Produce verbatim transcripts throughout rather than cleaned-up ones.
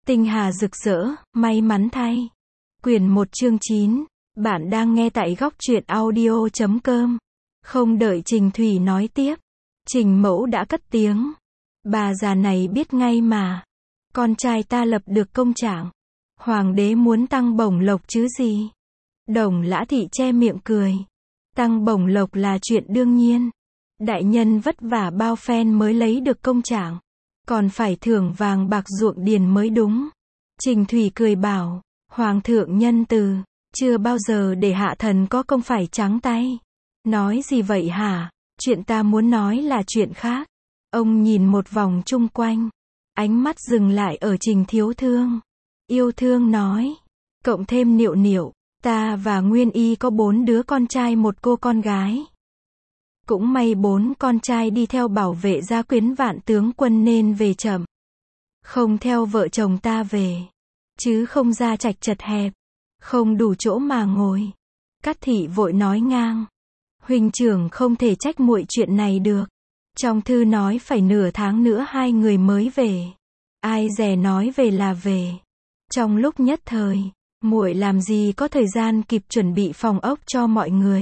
Tinh hà rực rỡ, may mắn thay. Quyển một chương chín. Bạn đang nghe tại góc truyện audio chấm com. Không đợi Trình Thủy nói tiếp, Trình Mẫu đã cất tiếng. Bà già này biết ngay mà. Con trai ta lập được công trạng. Hoàng đế muốn tăng bổng lộc chứ gì. Đồng Lã Thị che miệng cười. Tăng bổng lộc là chuyện đương nhiên. Đại nhân vất vả bao phen mới lấy được công trạng. Còn phải thưởng vàng bạc ruộng điền mới đúng. Trình Thủy cười bảo, Hoàng thượng nhân từ, chưa bao giờ để hạ thần có công phải trắng tay. Nói gì vậy hả? Chuyện ta muốn nói là chuyện khác. Ông nhìn một vòng chung quanh. Ánh mắt dừng lại ở Trình Thiếu Thương. Yêu thương nói. Cộng thêm Niệu Niệu, ta và Nguyên Y có bốn đứa con trai một cô con gái. Cũng may bốn con trai đi theo bảo vệ gia quyến Vạn tướng quân nên về chậm. Không theo vợ chồng ta về. Chứ không ra trạch chật hẹp. Không đủ chỗ mà ngồi. Cát Thị vội nói ngang. Huynh trưởng không thể trách muội chuyện này được. Trong thư nói phải nửa tháng nữa hai người mới về. Ai dè nói về là về. Trong lúc nhất thời, muội làm gì có thời gian kịp chuẩn bị phòng ốc cho mọi người.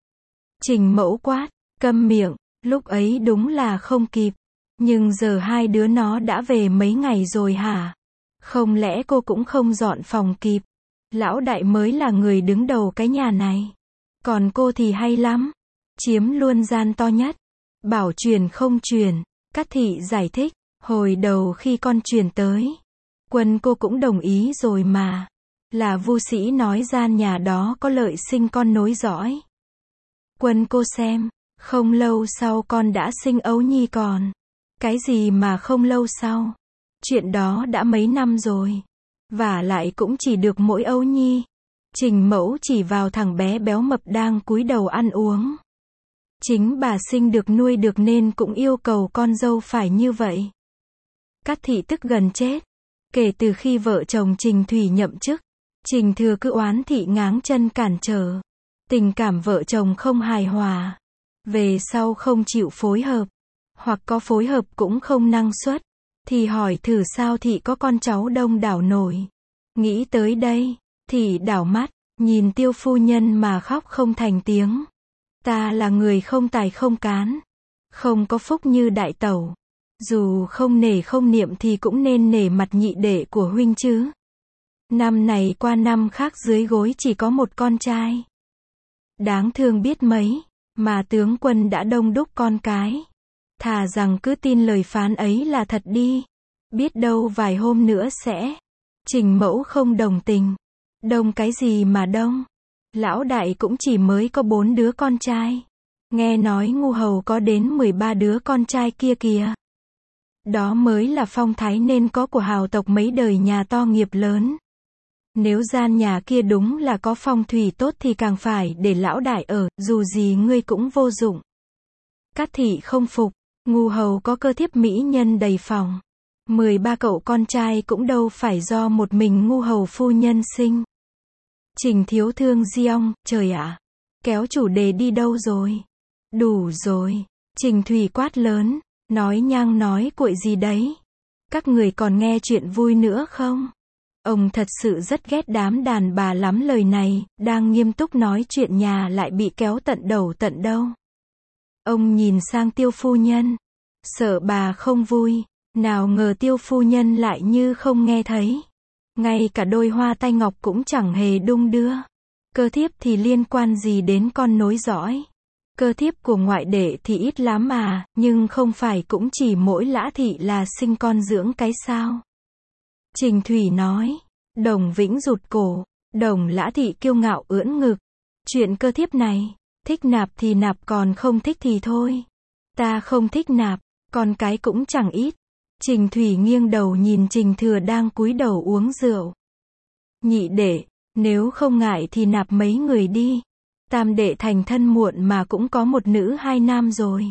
Trình Mẫu quát, câm miệng, lúc ấy đúng là không kịp. Nhưng giờ hai đứa nó đã về mấy ngày rồi hả? Không lẽ cô cũng không dọn phòng kịp? Lão đại mới là người đứng đầu cái nhà này. Còn cô thì hay lắm. Chiếm luôn gian to nhất. Bảo truyền không truyền. Cát Thị giải thích. Hồi đầu khi con truyền tới, Quân cô cũng đồng ý rồi mà. Là Vu Sĩ nói gian nhà đó có lợi sinh con nối dõi. Quân cô xem. Không lâu sau con đã sinh ấu nhi còn. Cái gì mà không lâu sau? Chuyện đó đã mấy năm rồi. Vả lại cũng chỉ được mỗi ấu nhi. Trình Mẫu chỉ vào thằng bé béo mập đang cúi đầu ăn uống. Chính bà sinh được nuôi được nên cũng yêu cầu con dâu phải như vậy. Cát Thị tức gần chết. Kể từ khi vợ chồng Trình Thủy nhậm chức, Trình Thừa cứ oán Thị ngáng chân cản trở. Tình cảm vợ chồng không hài hòa. Về sau không chịu phối hợp. Hoặc có phối hợp cũng không năng suất. Thì hỏi thử sao Thị có con cháu đông đảo nổi. Nghĩ tới đây, Thị đảo mắt, nhìn Tiêu phu nhân mà khóc không thành tiếng. Ta là người không tài không cán. Không có phúc như đại tẩu. Dù không nể không niệm thì cũng nên nể mặt nhị đệ của huynh chứ. Năm này qua năm khác dưới gối chỉ có một con trai. Đáng thương biết mấy, mà tướng quân đã đông đúc con cái. Thà rằng cứ tin lời phán ấy là thật đi. Biết đâu vài hôm nữa sẽ. Trình Mẫu không đồng tình. Đông cái gì mà đông. Lão đại cũng chỉ mới có bốn đứa con trai. Nghe nói Ngu Hầu có đến mười ba đứa con trai kia kìa. Đó mới là phong thái nên có của hào tộc mấy đời nhà to nghiệp lớn. Nếu gian nhà kia đúng là có phong thủy tốt thì càng phải để lão đại ở, dù gì ngươi cũng vô dụng. Cát Thị không phục. Ngu Hầu có cơ thiếp mỹ nhân đầy phòng. mười ba cậu con trai cũng đâu phải do một mình Ngu Hầu phu nhân sinh. Trình Thiếu Thương giong, trời ạ. Kéo chủ đề đi đâu rồi? Đủ rồi. Trình Thủy quát lớn. Nói nhang nói cuội gì đấy? Các người còn nghe chuyện vui nữa không? Ông thật sự rất ghét đám đàn bà lắm lời này, đang nghiêm túc nói chuyện nhà lại bị kéo tận đầu tận đâu. Ông nhìn sang Tiêu phu nhân. Sợ bà không vui, nào ngờ Tiêu phu nhân lại như không nghe thấy. Ngay cả đôi hoa tay ngọc cũng chẳng hề đung đưa. Cơ thiếp thì liên quan gì đến con nối dõi? Cơ thiếp của ngoại đệ thì ít lắm mà, nhưng không phải cũng chỉ mỗi Lã Thị là sinh con dưỡng cái sao? Trình Thủy nói. Đồng Vĩnh rụt cổ. Đồng Lã Thị kiêu ngạo ưỡn ngực. Chuyện cơ thiếp này, thích nạp thì nạp còn không thích thì thôi. Ta không thích nạp, con cái cũng chẳng ít. Trình Thủy nghiêng đầu nhìn Trình Thừa đang cúi đầu uống rượu. Nhị đệ, nếu không ngại thì nạp mấy người đi. Tam đệ thành thân muộn mà cũng có một nữ hai nam rồi.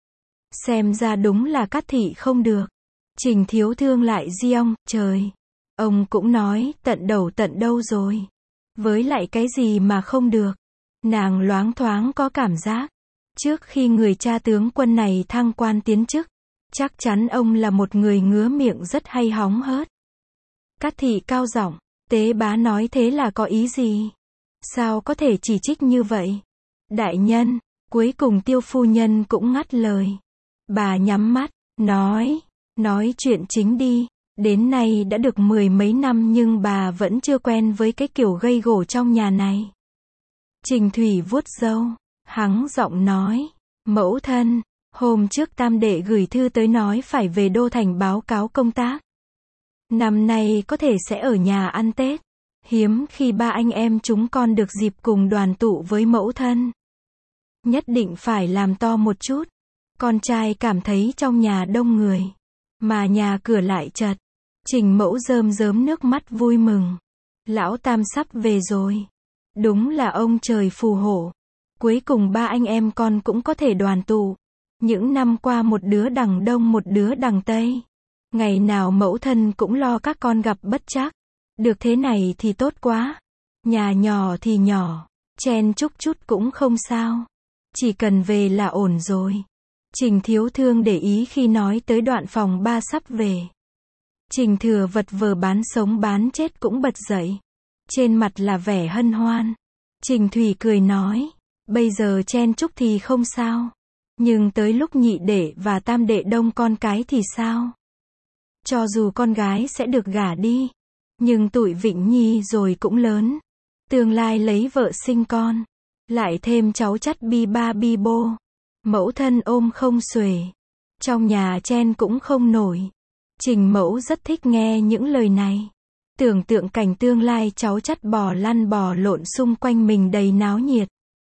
Xem ra đúng là Cát Thị không được. Trình Thiếu Thương lại giong, trời. Ông cũng nói, tận đầu tận đâu rồi. Với lại cái gì mà không được. Nàng loáng thoáng có cảm giác. Trước khi người cha tướng quân này thăng quan tiến chức, chắc chắn ông là một người ngứa miệng rất hay hóng hớt. Cát thị cao giọng, tế bá nói thế là có ý gì? Sao có thể chỉ trích như vậy? Đại nhân, cuối cùng Tiêu phu nhân cũng ngắt lời. Bà nhắm mắt, nói, nói chuyện chính đi. Đến nay đã được mười mấy năm nhưng bà vẫn chưa quen với cái kiểu gây gổ trong nhà này. Trình Thủy vuốt râu, hắng giọng nói, mẫu thân, hôm trước tam đệ gửi thư tới nói phải về đô thành báo cáo công tác. Năm nay có thể sẽ ở nhà ăn Tết. Hiếm khi ba anh em chúng con được dịp cùng đoàn tụ với mẫu thân. Nhất định phải làm to một chút. Con trai cảm thấy trong nhà đông người, mà nhà cửa lại chật. Trình mẫu rơm rớm nước mắt vui mừng. Lão tam sắp về rồi. Đúng là ông trời phù hộ. Cuối cùng ba anh em con cũng có thể đoàn tụ. Những năm qua một đứa đằng đông một đứa đằng tây. Ngày nào mẫu thân cũng lo các con gặp bất trắc. Được thế này thì tốt quá. Nhà nhỏ thì nhỏ, chen chúc chút cũng không sao. Chỉ cần về là ổn rồi. Trình Thiếu Thương để ý khi nói tới đoạn phòng ba sắp về. Trình Thừa vật vờ bán sống bán chết cũng bật dậy. Trên mặt là vẻ hân hoan. Trình Thủy cười nói, bây giờ chen chúc thì không sao. Nhưng tới lúc nhị đệ và tam đệ đông con cái thì sao? Cho dù con gái sẽ được gả đi. Nhưng tụi Vịnh Nhi rồi cũng lớn. Tương lai lấy vợ sinh con. Lại thêm cháu chắt bi ba bi bô. Mẫu thân ôm không xuể. Trong nhà chen cũng không nổi. Trình mẫu rất thích nghe những lời này. Tưởng tượng cảnh tương lai cháu chắt bò lăn bò lộn xung quanh mình đầy náo nhiệt.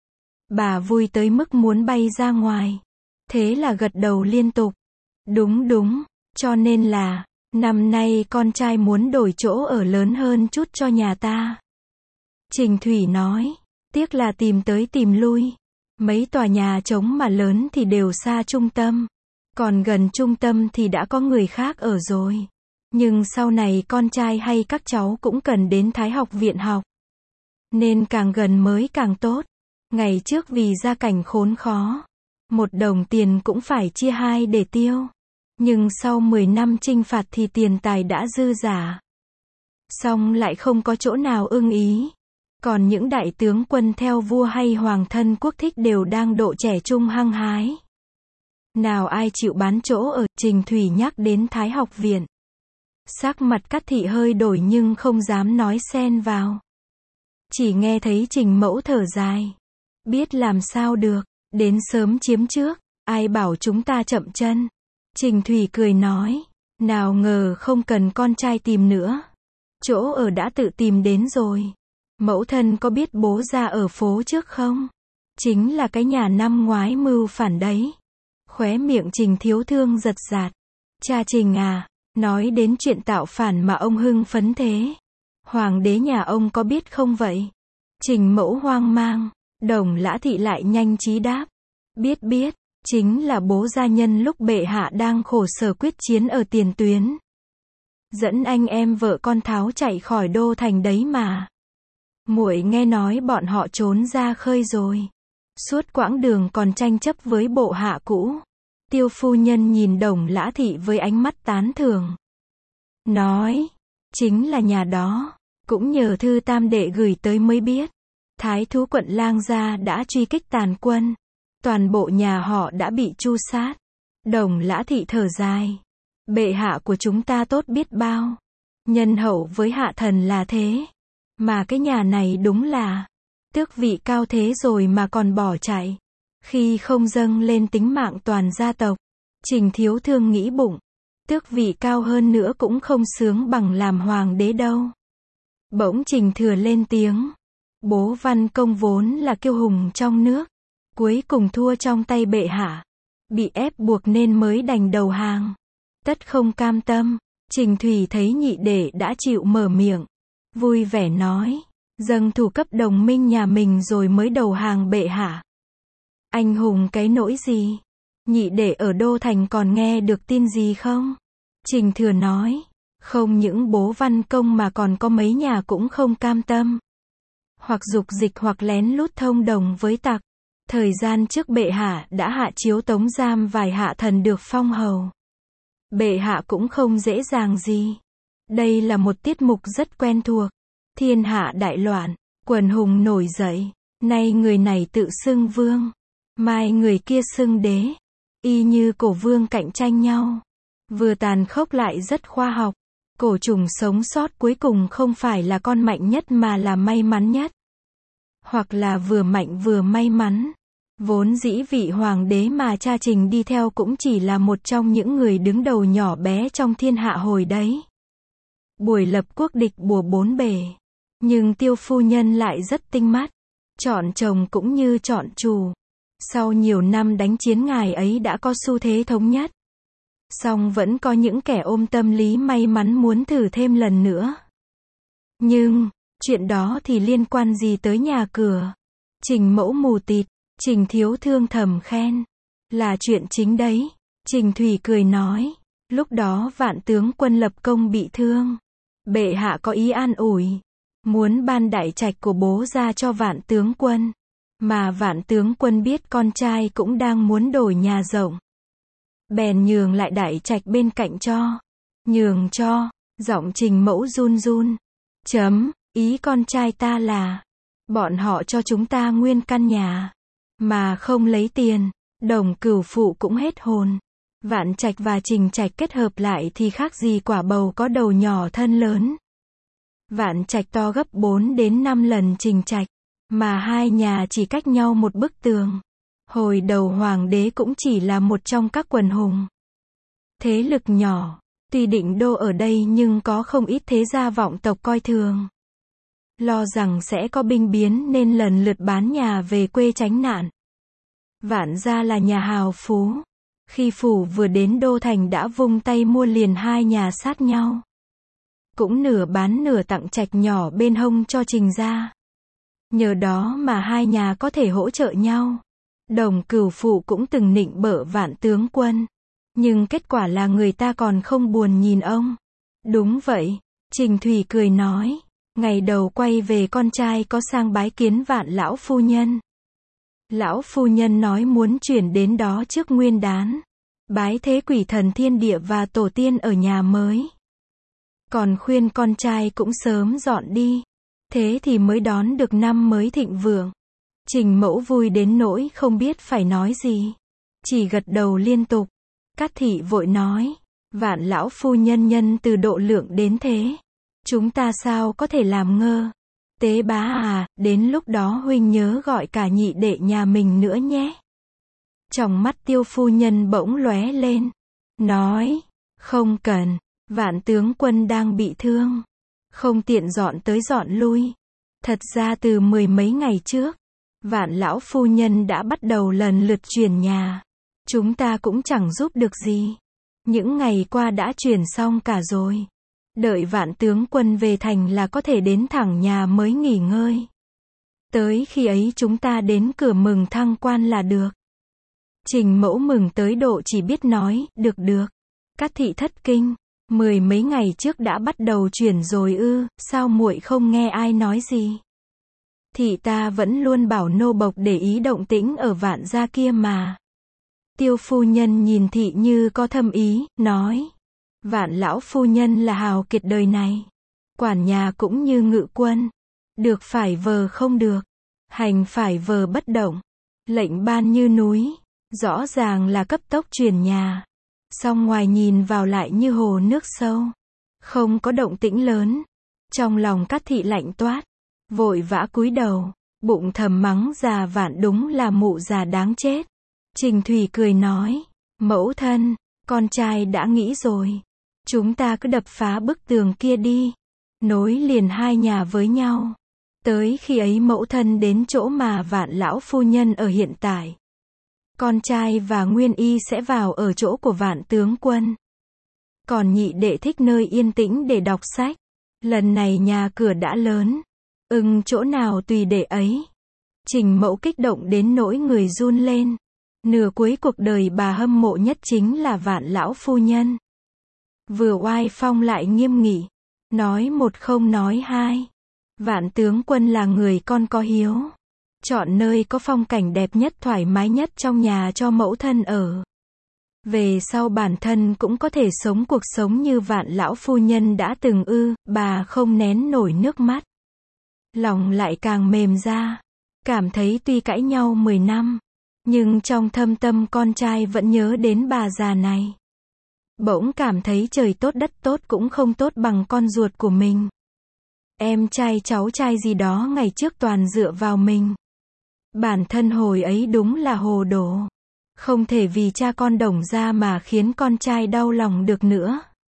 Bà vui tới mức muốn bay ra ngoài. Thế là gật đầu liên tục. Đúng đúng, cho nên là, năm nay con trai muốn đổi chỗ ở lớn hơn chút cho nhà ta. Trình Thủy nói, tiếc là tìm tới tìm lui. Mấy tòa nhà trống mà lớn thì đều xa trung tâm. Còn gần trung tâm thì đã có người khác ở rồi. Nhưng sau này con trai hay các cháu cũng cần đến Thái học viện học. Nên càng gần mới càng tốt. Ngày trước vì gia cảnh khốn khó. Một đồng tiền cũng phải chia hai để tiêu. Nhưng sau mười năm chinh phạt thì tiền tài đã dư giả. Xong lại không có chỗ nào ưng ý. Còn những đại tướng quân theo vua hay hoàng thân quốc thích đều đang độ trẻ trung hăng hái. Nào ai chịu bán chỗ ở, Trình Thủy nhắc đến Thái học viện. Sắc mặt Cát thị hơi đổi nhưng không dám nói xen vào. Chỉ nghe thấy Trình mẫu thở dài. Biết làm sao được, đến sớm chiếm trước, ai bảo chúng ta chậm chân. Trình Thủy cười nói, nào ngờ không cần con trai tìm nữa. Chỗ ở đã tự tìm đến rồi. Mẫu thân có biết bố ra ở phố trước không? Chính là cái nhà năm ngoái mưu phản đấy. Khóe miệng Trình Thiếu Thương giật giạt. Cha Trình à, nói đến chuyện tạo phản mà ông hưng phấn thế. Hoàng đế nhà ông có biết không vậy? Trình mẫu hoang mang. Đồng Lã Thị lại nhanh trí đáp. Biết biết, chính là bố gia nhân lúc bệ hạ đang khổ sở quyết chiến ở tiền tuyến. Dẫn anh em vợ con tháo chạy khỏi đô thành đấy mà. Muội nghe nói bọn họ trốn ra khơi rồi. Suốt quãng đường còn tranh chấp với bộ hạ cũ. Tiêu phu nhân nhìn Đồng Lã Thị với ánh mắt tán thưởng. Nói, chính là nhà đó. Cũng nhờ thư tam đệ gửi tới mới biết. Thái thú quận Lang Gia đã truy kích tàn quân. Toàn bộ nhà họ đã bị tru sát. Đồng Lã Thị thở dài. Bệ hạ của chúng ta tốt biết bao. Nhân hậu với hạ thần là thế. Mà cái nhà này đúng là tước vị cao thế rồi mà còn bỏ chạy. Khi không dâng lên tính mạng toàn gia tộc. Trình Thiếu Thương nghĩ bụng. Tước vị cao hơn nữa cũng không sướng bằng làm hoàng đế đâu. Bỗng Trình Thừa lên tiếng. Bố Văn Công vốn là kiêu hùng trong nước. Cuối cùng thua trong tay bệ hạ. Bị ép buộc nên mới đành đầu hàng. Tất không cam tâm. Trình Thủy thấy nhị đệ đã chịu mở miệng. Vui vẻ nói. Dâng thủ cấp đồng minh nhà mình rồi mới đầu hàng bệ hạ. Anh hùng cái nỗi gì? Nhị đệ ở đô thành còn nghe được tin gì không? Trình Thừa nói. Không những bố Văn Công mà còn có mấy nhà cũng không cam tâm. Hoặc dục dịch hoặc lén lút thông đồng với tặc. Thời gian trước bệ hạ đã hạ chiếu tống giam vài hạ thần được phong hầu. Bệ hạ cũng không dễ dàng gì. Đây là một tiết mục rất quen thuộc. Thiên hạ đại loạn, quần hùng nổi dậy, nay người này tự xưng vương, mai người kia xưng đế, y như cổ vương cạnh tranh nhau. Vừa tàn khốc lại rất khoa học. Cổ trùng sống sót cuối cùng không phải là con mạnh nhất mà là may mắn nhất. Hoặc là vừa mạnh vừa may mắn. Vốn dĩ vị hoàng đế mà cha Trình đi theo cũng chỉ là một trong những người đứng đầu nhỏ bé trong thiên hạ hồi đấy. Buổi lập quốc địch bùa bốn bề. Nhưng Tiêu phu nhân lại rất tinh mắt. Chọn chồng cũng như chọn chủ. Sau nhiều năm đánh chiến ngài ấy đã có xu thế thống nhất. Song vẫn có những kẻ ôm tâm lý may mắn muốn thử thêm lần nữa. Nhưng, chuyện đó thì liên quan gì tới nhà cửa? Trình mẫu mù tịt, Trình thiếu thương thầm khen. Là chuyện chính đấy. Trình Thủy cười nói. Lúc đó Vạn tướng quân lập công bị thương. Bệ hạ có ý an ủi. Muốn ban đại trạch của bố ra cho Vạn tướng quân. Mà Vạn tướng quân biết con trai cũng đang muốn đổi nhà rộng. Bèn nhường lại đại trạch bên cạnh cho. Nhường cho, giọng Trình mẫu run run. Chấm, ý con trai ta là, bọn họ cho chúng ta nguyên căn nhà, mà không lấy tiền. Đồng Cửu phụ cũng hết hồn. Vạn trạch và Trình trạch kết hợp lại thì khác gì quả bầu có đầu nhỏ thân lớn. Vạn trạch to gấp bốn đến năm lần Trình trạch, mà hai nhà chỉ cách nhau một bức tường. Hồi đầu hoàng đế cũng chỉ là một trong các quần hùng. Thế lực nhỏ, tuy định đô ở đây nhưng có không ít thế gia vọng tộc coi thường. Lo rằng sẽ có binh biến nên lần lượt bán nhà về quê tránh nạn. Vạn gia là nhà hào phú. Khi phủ vừa đến đô thành đã vung tay mua liền hai nhà sát nhau. Cũng nửa bán nửa tặng trạch nhỏ bên hông cho Trình gia. Nhờ đó mà hai nhà có thể hỗ trợ nhau. Đồng Cửu phụ cũng từng nịnh bợ Vạn tướng quân. Nhưng kết quả là người ta còn không buồn nhìn ông. Đúng vậy, Trình Thủy cười nói. Ngày đầu quay về con trai có sang bái kiến Vạn lão phu nhân. Lão phu nhân nói muốn chuyển đến đó trước Nguyên đán. Bái thế quỷ thần thiên địa và tổ tiên ở nhà mới. Còn khuyên con trai cũng sớm dọn đi. Thế thì mới đón được năm mới thịnh vượng. Trình mẫu vui đến nỗi không biết phải nói gì. Chỉ gật đầu liên tục. Cát thị vội nói. Vạn lão phu nhân nhân từ độ lượng đến thế. Chúng ta sao có thể làm ngơ. Tế bá à, đến lúc đó huynh nhớ gọi cả nhị đệ nhà mình nữa nhé. Trong mắt Tiêu phu nhân bỗng lóe lên. Nói. Không cần. Vạn tướng quân đang bị thương. Không tiện dọn tới dọn lui. Thật ra từ mười mấy ngày trước. Vạn lão phu nhân đã bắt đầu lần lượt chuyển nhà. Chúng ta cũng chẳng giúp được gì. Những ngày qua đã chuyển xong cả rồi. Đợi Vạn tướng quân về thành là có thể đến thẳng nhà mới nghỉ ngơi. Tới khi ấy chúng ta đến cửa mừng thăng quan là được. Trình mẫu mừng tới độ chỉ biết nói, được được. Cát thị thất kinh. Mười mấy ngày trước đã bắt đầu chuyển rồi ư, sao muội không nghe ai nói gì? Thị ta vẫn luôn bảo nô bộc để ý động tĩnh ở Vạn gia kia mà. Tiêu phu nhân nhìn thị như có thâm ý, nói. Vạn lão phu nhân là hào kiệt đời này. Quản nhà cũng như ngự quân. Được phải vờ không được. Hành phải vờ bất động. Lệnh ban như núi. Rõ ràng là cấp tốc chuyển nhà. Song ngoài nhìn vào lại như hồ nước sâu. Không có động tĩnh lớn. Trong lòng Cát thị lạnh toát. Vội vã cúi đầu. Bụng thầm mắng già Vạn đúng là mụ già đáng chết. Trình Thủy cười nói. Mẫu thân, con trai đã nghĩ rồi. Chúng ta cứ đập phá bức tường kia đi. Nối liền hai nhà với nhau. Tới khi ấy mẫu thân đến chỗ mà Vạn lão phu nhân ở hiện tại. Con trai và Nguyên y sẽ vào ở chỗ của Vạn tướng quân. Còn nhị đệ thích nơi yên tĩnh để đọc sách. Lần này nhà cửa đã lớn. Ưng chỗ nào tùy đệ ấy. Trình mẫu kích động đến nỗi người run lên. Nửa cuối cuộc đời bà hâm mộ nhất chính là Vạn lão phu nhân. Vừa oai phong lại nghiêm nghị. Nói một không nói hai. Vạn tướng quân là người con có hiếu. Chọn nơi có phong cảnh đẹp nhất thoải mái nhất trong nhà cho mẫu thân ở. Về sau bản thân cũng có thể sống cuộc sống như Vạn lão phu nhân đã từng ư, bà không nén nổi nước mắt. Lòng lại càng mềm ra, cảm thấy tuy cãi nhau mười năm, nhưng trong thâm tâm con trai vẫn nhớ đến bà già này. Bỗng cảm thấy trời tốt đất tốt cũng không tốt bằng con ruột của mình. Em trai cháu trai gì đó ngày trước toàn dựa vào mình. Bản thân hồi ấy đúng là hồ đồ. Không thể vì cha con Đồng ra mà khiến con trai đau lòng được nữa.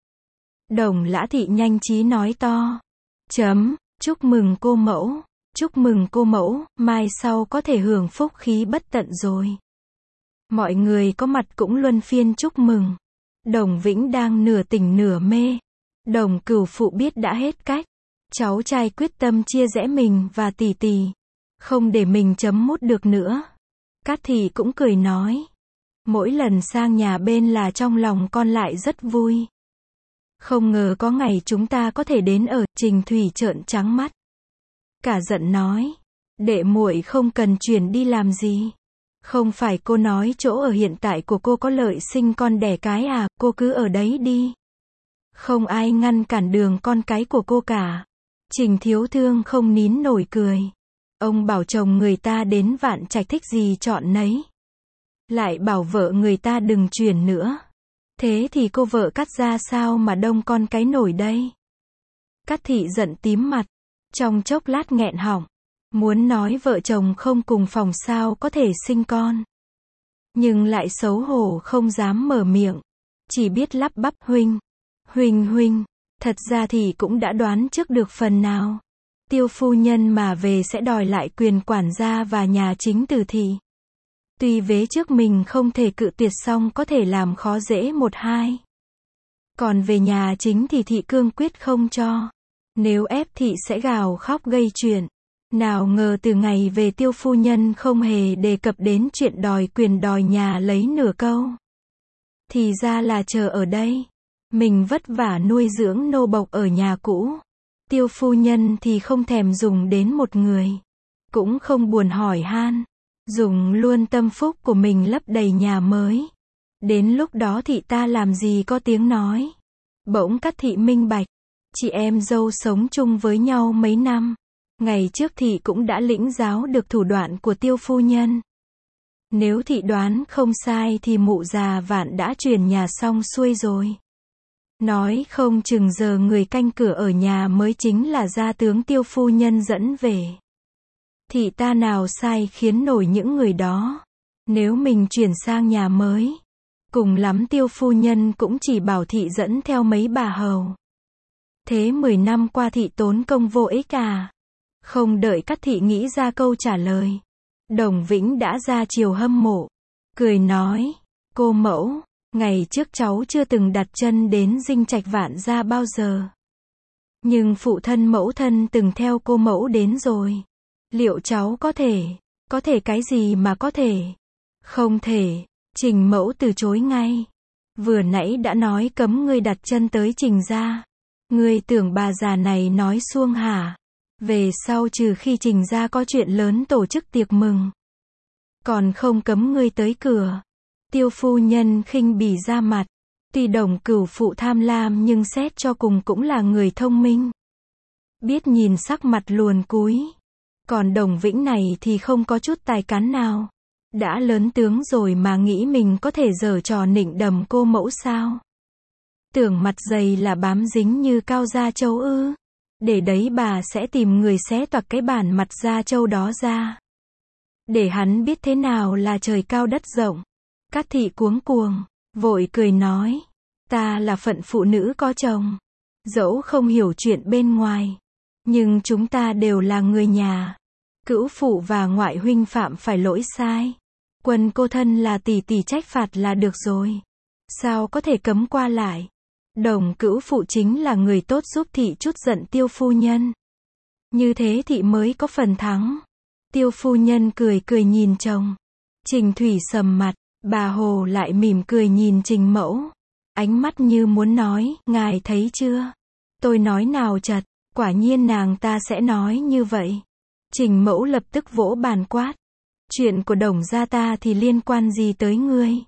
Đồng Lã Thị nhanh trí nói to. Chấm, chúc mừng cô mẫu, chúc mừng cô mẫu, mai sau có thể hưởng phúc khí bất tận rồi. Mọi người có mặt cũng luân phiên chúc mừng. Đồng Vĩnh đang nửa tỉnh nửa mê. Đồng Cửu phụ biết đã hết cách. Cháu trai quyết tâm chia rẽ mình và tỷ tỷ. Không để mình chấm mút được nữa. Cát Thị cũng cười nói. Mỗi lần sang nhà bên là trong lòng con lại rất vui. Không ngờ có ngày chúng ta có thể đến ở. Trình Thủy trợn trắng mắt. Cả giận nói. Đệ muội không cần chuyển đi làm gì. Không phải cô nói chỗ ở hiện tại của cô có lợi sinh con đẻ cái à, cô cứ ở đấy đi. Không ai ngăn cản đường con cái của cô cả. Trình Thiếu Thương không nín nổi cười. Ông bảo chồng người ta đến Vạn Trạch thích gì chọn nấy. Lại bảo vợ người ta đừng chuyển nữa. Thế thì cô vợ Cát ra sao mà đông con cái nổi đây? Cát Thị giận tím mặt. Trong chốc lát nghẹn họng. Muốn nói vợ chồng không cùng phòng sao có thể sinh con. Nhưng lại xấu hổ không dám mở miệng. Chỉ biết lắp bắp huynh. Huynh huynh. Thật ra thì cũng đã đoán trước được phần nào. Tiêu phu nhân mà về sẽ đòi lại quyền quản gia và nhà chính từ thị. Tuy vế trước mình không thể cự tuyệt xong có thể làm khó dễ một hai. Còn về nhà chính thì thị cương quyết không cho. Nếu ép thị sẽ gào khóc gây chuyện. Nào ngờ từ ngày về Tiêu phu nhân không hề đề cập đến chuyện đòi quyền đòi nhà lấy nửa câu. Thì ra là chờ ở đây. Mình vất vả nuôi dưỡng nô bộc ở nhà cũ. Tiêu phu nhân thì không thèm dùng đến một người. Cũng không buồn hỏi han. Dùng luôn tâm phúc của mình lấp đầy nhà mới. Đến lúc đó thị ta làm gì có tiếng nói. Bỗng Cát Thị minh bạch. Chị em dâu sống chung với nhau mấy năm. Ngày trước thị cũng đã lĩnh giáo được thủ đoạn của Tiêu phu nhân. Nếu thị đoán không sai thì mụ già Vạn đã chuyển nhà xong xuôi rồi. Nói không chừng giờ người canh cửa ở nhà mới chính là gia tướng Tiêu phu nhân dẫn về. Thị ta nào sai khiến nổi những người đó. Nếu mình chuyển sang nhà mới, cùng lắm Tiêu phu nhân cũng chỉ bảo thị dẫn theo mấy bà hầu. Thế mười năm qua thị tốn công vô ích à? Không đợi Cát Thị nghĩ ra câu trả lời. Đồng Vĩnh đã ra chiều hâm mộ. Cười nói, cô mẫu, ngày trước cháu chưa từng đặt chân đến dinh trạch Vạn gia bao giờ. Nhưng phụ thân mẫu thân từng theo cô mẫu đến rồi. Liệu cháu có thể, có thể cái gì mà có thể? Không thể, Trình mẫu từ chối ngay. Vừa nãy đã nói cấm ngươi đặt chân tới Trình gia. Ngươi tưởng bà già này nói suông hả? Về sau trừ khi Trình gia có chuyện lớn tổ chức tiệc mừng. Còn không cấm ngươi tới cửa. Tiêu phu nhân khinh bỉ ra mặt. Tuy Đồng Cửu phụ tham lam nhưng xét cho cùng cũng là người thông minh. Biết nhìn sắc mặt luồn cúi. Còn Đồng Vĩnh này thì không có chút tài cán nào. Đã lớn tướng rồi mà nghĩ mình có thể giở trò nịnh đầm cô mẫu sao? Tưởng mặt dày là bám dính như cao da trâu ư? Để đấy bà sẽ tìm người xé toạc cái bản mặt da trâu đó ra. Để hắn biết thế nào là trời cao đất rộng. Cát Thị cuống cuồng, vội cười nói. Ta là phận phụ nữ có chồng. Dẫu không hiểu chuyện bên ngoài. Nhưng chúng ta đều là người nhà. Cữu phụ và ngoại huynh phạm phải lỗi sai. Quân cô thân là tỷ tỷ trách phạt là được rồi. Sao có thể cấm qua lại? Đồng Cữu phụ chính là người tốt giúp thị chút giận Tiêu phu nhân. Như thế thị mới có phần thắng. Tiêu phu nhân cười cười nhìn chồng. Trình Thủy sầm mặt, bà Hồ lại mỉm cười nhìn Trình mẫu. Ánh mắt như muốn nói, ngài thấy chưa? Tôi nói nào chật, quả nhiên nàng ta sẽ nói như vậy. Trình mẫu lập tức vỗ bàn quát. Chuyện của Đồng gia ta thì liên quan gì tới ngươi?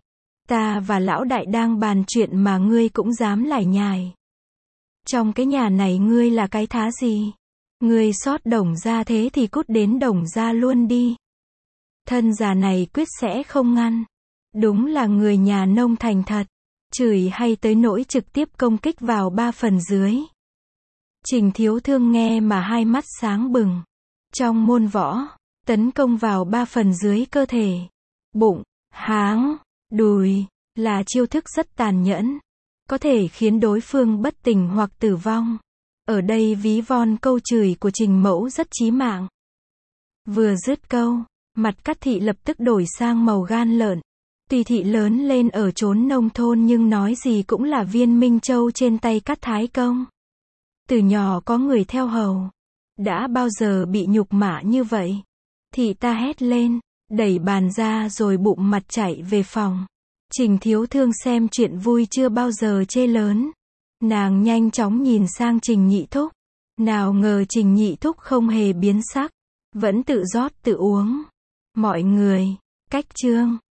Ta và lão đại đang bàn chuyện mà ngươi cũng dám lải nhải. Trong cái nhà này ngươi là cái thá gì? Ngươi xót Đồng gia thế thì cút đến Đồng gia luôn đi. Thân già này quyết sẽ không ngăn. Đúng là người nhà nông thành thật. Chửi hay tới nỗi trực tiếp công kích vào ba phần dưới. Trình Thiếu Thương nghe mà hai mắt sáng bừng. Trong môn võ, tấn công vào ba phần dưới cơ thể. Bụng, háng, đùi, là chiêu thức rất tàn nhẫn. Có thể khiến đối phương bất tỉnh hoặc tử vong. Ở đây ví von câu chửi của Trình Mẫu rất chí mạng. Vừa dứt câu, mặt Cát Thị lập tức đổi sang màu gan lợn. Tuy thị lớn lên ở chốn nông thôn nhưng nói gì cũng là viên Minh Châu trên tay Cát Thái Công. Từ nhỏ có người theo hầu. Đã bao giờ bị nhục mạ như vậy? Thị ta hét lên, đẩy bàn ra rồi bụng mặt chạy về phòng. Trình Thiếu Thương xem chuyện vui chưa bao giờ chê lớn. Nàng nhanh chóng nhìn sang Trình Nhị Thúc. Nào ngờ Trình Nhị Thúc không hề biến sắc. Vẫn tự rót tự uống. Mọi người, cách chương.